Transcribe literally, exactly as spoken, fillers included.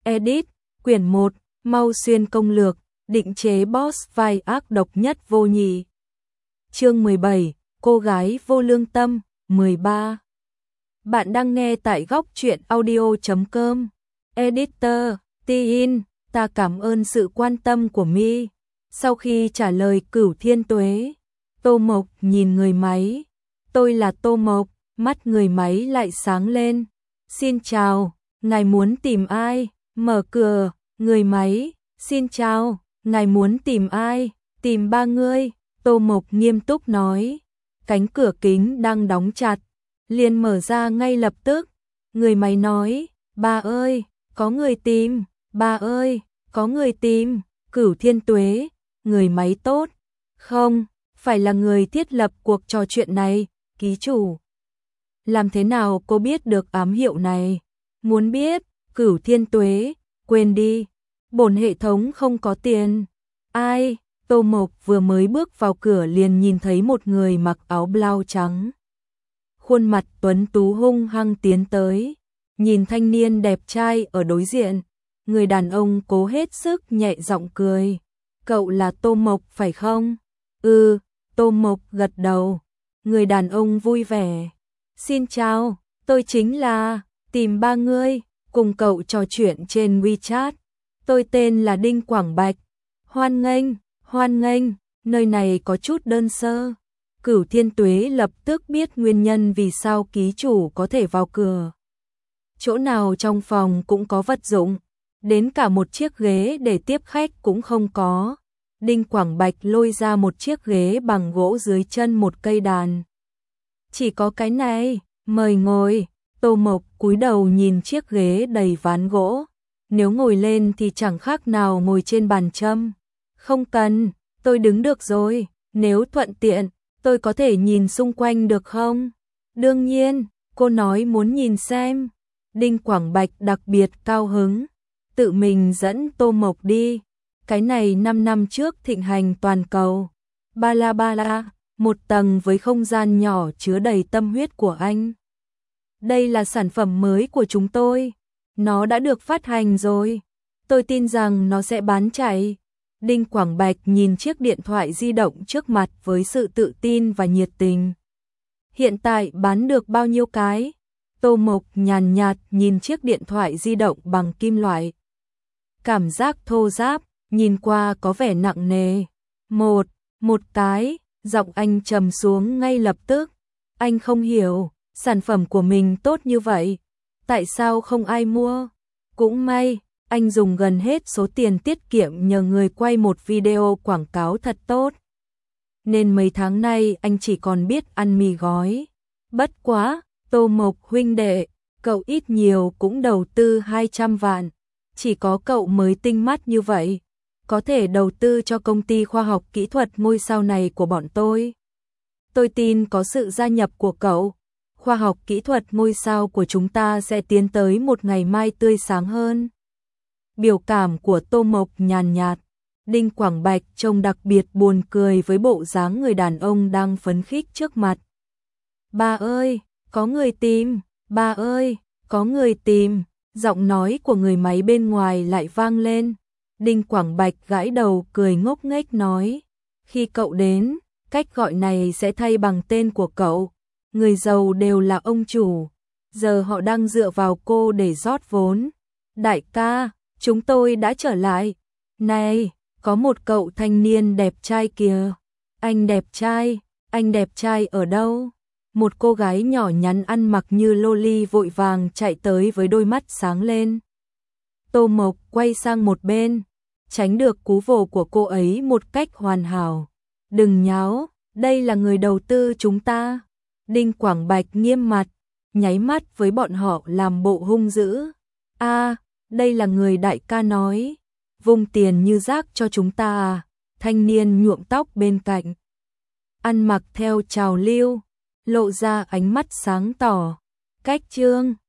Edit, quyển một, Mau Xuyên công lược, định chế boss vai ác độc nhất vô nhị. Chương mười bảy, cô gái vô lương tâm, mười ba. Bạn đang nghe tại góc truyện audio chấm com. Editor, Tin, ta cảm ơn sự quan tâm của Mi. Sau khi trả lời Cửu Thiên Tuế, Tô Mộc nhìn người máy. Tôi là Tô Mộc, mắt người máy lại sáng lên. Xin chào, ngài muốn tìm ai? Mở cửa, người máy. Xin chào, ngài muốn tìm ai? Tìm ba người. Tô Mộc nghiêm túc nói. Cánh cửa kính đang đóng chặt, liền mở ra ngay lập tức. Người máy nói, ba ơi, có người tìm, ba ơi, có người tìm. Cửu Thiên Tuế, người máy tốt. Không, phải là người thiết lập cuộc trò chuyện này, ký chủ. Làm thế nào cô biết được ám hiệu này? Muốn biết, Cửu Thiên Tuế, quên đi, bổn hệ thống không có tiền. Ai? Tô Mộc vừa mới bước vào cửa liền nhìn thấy một người mặc áo blau trắng. Khuôn mặt tuấn tú hung hăng tiến tới, nhìn thanh niên đẹp trai ở đối diện. Người đàn ông cố hết sức nhẹ giọng cười. Cậu là Tô Mộc phải không? Ừ, Tô Mộc gật đầu. Người đàn ông vui vẻ. Xin chào, tôi chính là tìm ba người, cùng cậu trò chuyện trên WeChat. Tôi tên là Đinh Quảng Bạch. Hoan nghênh, hoan nghênh, nơi này có chút đơn sơ. Cửu Thiên Tuế lập tức biết nguyên nhân vì sao ký chủ có thể vào cửa. Chỗ nào trong phòng cũng có vật dụng, đến cả một chiếc ghế để tiếp khách cũng không có. Đinh Quảng Bạch lôi ra một chiếc ghế bằng gỗ dưới chân một cây đàn. Chỉ có cái này, mời ngồi. Tô Mộc cúi đầu nhìn chiếc ghế đầy ván gỗ. Nếu ngồi lên thì chẳng khác nào ngồi trên bàn châm. Không cần, tôi đứng được rồi. Nếu thuận tiện, tôi có thể nhìn xung quanh được không? Đương nhiên, cô nói muốn nhìn xem. Đinh Quảng Bạch đặc biệt cao hứng, tự mình dẫn Tô Mộc đi. Cái này năm năm trước thịnh hành toàn cầu. Ba la ba la, một tầng với không gian nhỏ chứa đầy tâm huyết của anh. Đây là sản phẩm mới của chúng tôi. Nó đã được phát hành rồi. Tôi tin rằng nó sẽ bán chạy. Đinh Quảng Bạch nhìn chiếc điện thoại di động trước mặt với sự tự tin và nhiệt tình. Hiện tại bán được bao nhiêu cái? Tô Mộc nhàn nhạt nhìn chiếc điện thoại di động bằng kim loại. Cảm giác thô ráp, nhìn qua có vẻ nặng nề. Một, một cái, giọng anh trầm xuống ngay lập tức. Anh không hiểu, sản phẩm của mình tốt như vậy, tại sao không ai mua? Cũng may, anh dùng gần hết số tiền tiết kiệm nhờ người quay một video quảng cáo thật tốt. Nên mấy tháng nay anh chỉ còn biết ăn mì gói. Bất quá, Tô Mộc huynh đệ, cậu ít nhiều cũng đầu tư hai trăm vạn. Chỉ có cậu mới tinh mắt như vậy, có thể đầu tư cho công ty khoa học kỹ thuật ngôi sao này của bọn tôi. Tôi tin có sự gia nhập của cậu, khoa học kỹ thuật ngôi sao của chúng ta sẽ tiến tới một ngày mai tươi sáng hơn. Biểu cảm của Tô Mộc nhàn nhạt. Đinh Quảng Bạch trông đặc biệt buồn cười với bộ dáng người đàn ông đang phấn khích trước mặt. Ba ơi, có người tìm, ba ơi, có người tìm. Giọng nói của người máy bên ngoài lại vang lên. Đinh Quảng Bạch gãi đầu cười ngốc nghếch nói. Khi cậu đến, cách gọi này sẽ thay bằng tên của cậu. Người giàu đều là ông chủ. Giờ họ đang dựa vào cô để rót vốn. Đại ca, chúng tôi đã trở lại. Này, có một cậu thanh niên đẹp trai kìa. Anh đẹp trai, anh đẹp trai ở đâu? Một cô gái nhỏ nhắn ăn mặc như loli vội vàng chạy tới với đôi mắt sáng lên. Tô Mộc quay sang một bên, tránh được cú vồ của cô ấy một cách hoàn hảo. Đừng nháo, đây là người đầu tư chúng ta. Đinh Quảng Bạch nghiêm mặt, nháy mắt với bọn họ làm bộ hung dữ. A, đây là người đại ca nói, vung tiền như rác cho chúng ta à? Thanh niên nhuộm tóc bên cạnh, ăn mặc theo trào lưu, lộ ra ánh mắt sáng tỏ. Cách chương